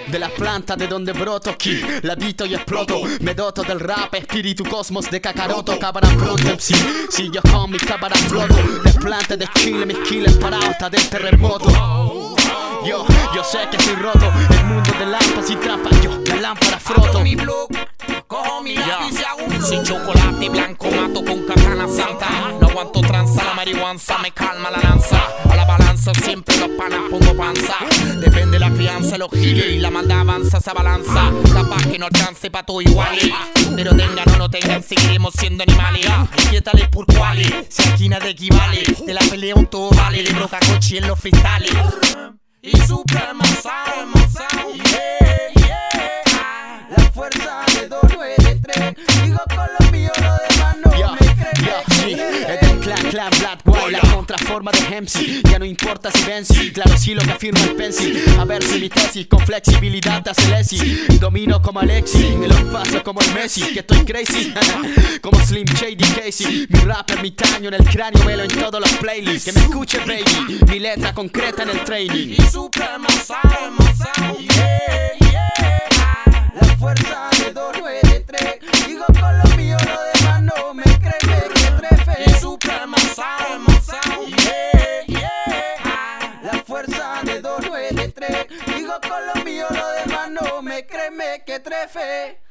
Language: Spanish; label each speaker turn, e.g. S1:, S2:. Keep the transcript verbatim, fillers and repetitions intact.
S1: de la planta de donde broto, aquí la dito y exploto. Me doto del rap, espíritu cosmos de Kakaroto. Cámara pronto M C, si yo con mi cámara floto. Desplante de Chile, mis killers parados hasta del terremoto. Yo, yo sé que estoy roto, el mundo de lámparas y trampas, yo la lámpara froto.
S2: Cojo mi blog, cojo mi lápiz y hago un flow. Sin chocolate blanco mato con katana santa. No aguanto tranza, la marihuanza me calma la lanza. A la balanza siempre los panas pongo panza. Depende la crianza, los giles y la maldad avanza esa balanza. Capaz que no alcance pa' todo igual, pero tengan o no tengan, seguiremos siendo animales. Inquiétales por cuáles, si aquí nada equivale. De la pelea un todo vale, de broca coche en los freestales. Y Suprema Sound, yeah, yeah. La fuerza de dos nueve tres. Digo con lo mío, lo demás no
S1: Yo,
S2: me creen.
S1: yo, sí, es del clan, clan, Black White, la contraforma de M C. Ya no importa si vencí, claro sí lo que afirma el pencil. A ver si mi tesis con flexibilidad te hace lesi. Domino como Alexi, me los paso como el Messi. Que estoy crazy, como Slim Shady Casey. Mi rapper, mi caño en el cráneo, velo en todos los playlists. Que me escuche baby, mi letra concreta en el training.
S2: Y Suprema Sound, yeah, yeah. La fuerza de dos nueve tres. Digo con lo mío, lo demás no me creen que trefe. Y Suprema Sound, yeah, yeah. La fuerza de dos nueve tres. Digo con lo mío, lo demás no me creen que trefe.